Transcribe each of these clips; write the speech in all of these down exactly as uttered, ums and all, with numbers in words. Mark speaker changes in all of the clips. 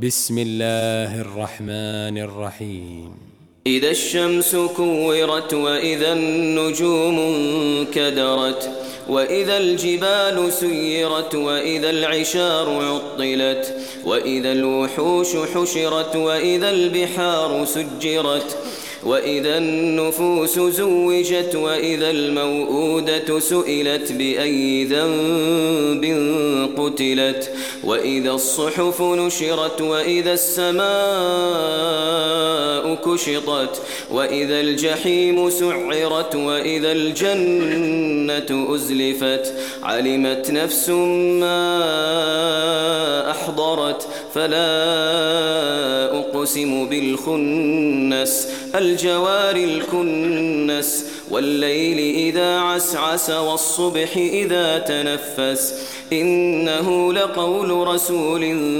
Speaker 1: بسم الله الرحمن الرحيم.
Speaker 2: إذا الشمس كورت وإذا النجوم انكدرت وإذا الجبال سيرت وإذا العشار عطلت وإذا الوحوش حشرت وإذا البحار سجرت وإذا النفوس زوجت وإذا الموءودة سئلت بأي ذنب قتلت وإذا الصحف نشرت وإذا السماء كشطت وإذا الجحيم سعرت وإذا الجنة أزلفت علمت نفس ما أحضرت فلا أقسم بالخنس الجوار الكنس والليل إذا عسعس والصبح إذا تنفس إنه لقول رسول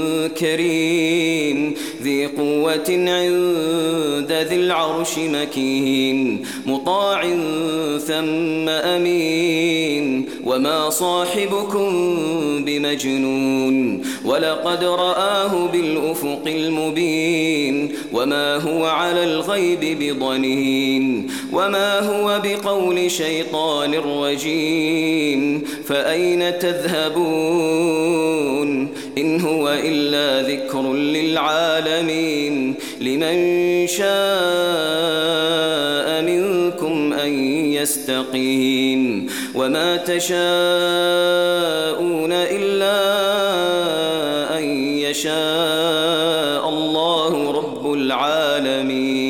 Speaker 2: كريم ذي قوة عند ذي العرش مكين مطاع ثم أمين وما صاحبكم بمجنون ولقد رآه بالأفق المبين وما هو على الغيب بضنين وما هو بقول شيطان رجيم فأين تذهبون إن هو إلا ذكر للعالمين لمن شاء منكم أن يستقيم وما تشاءون إلا أن يشاء الله رب العالمين.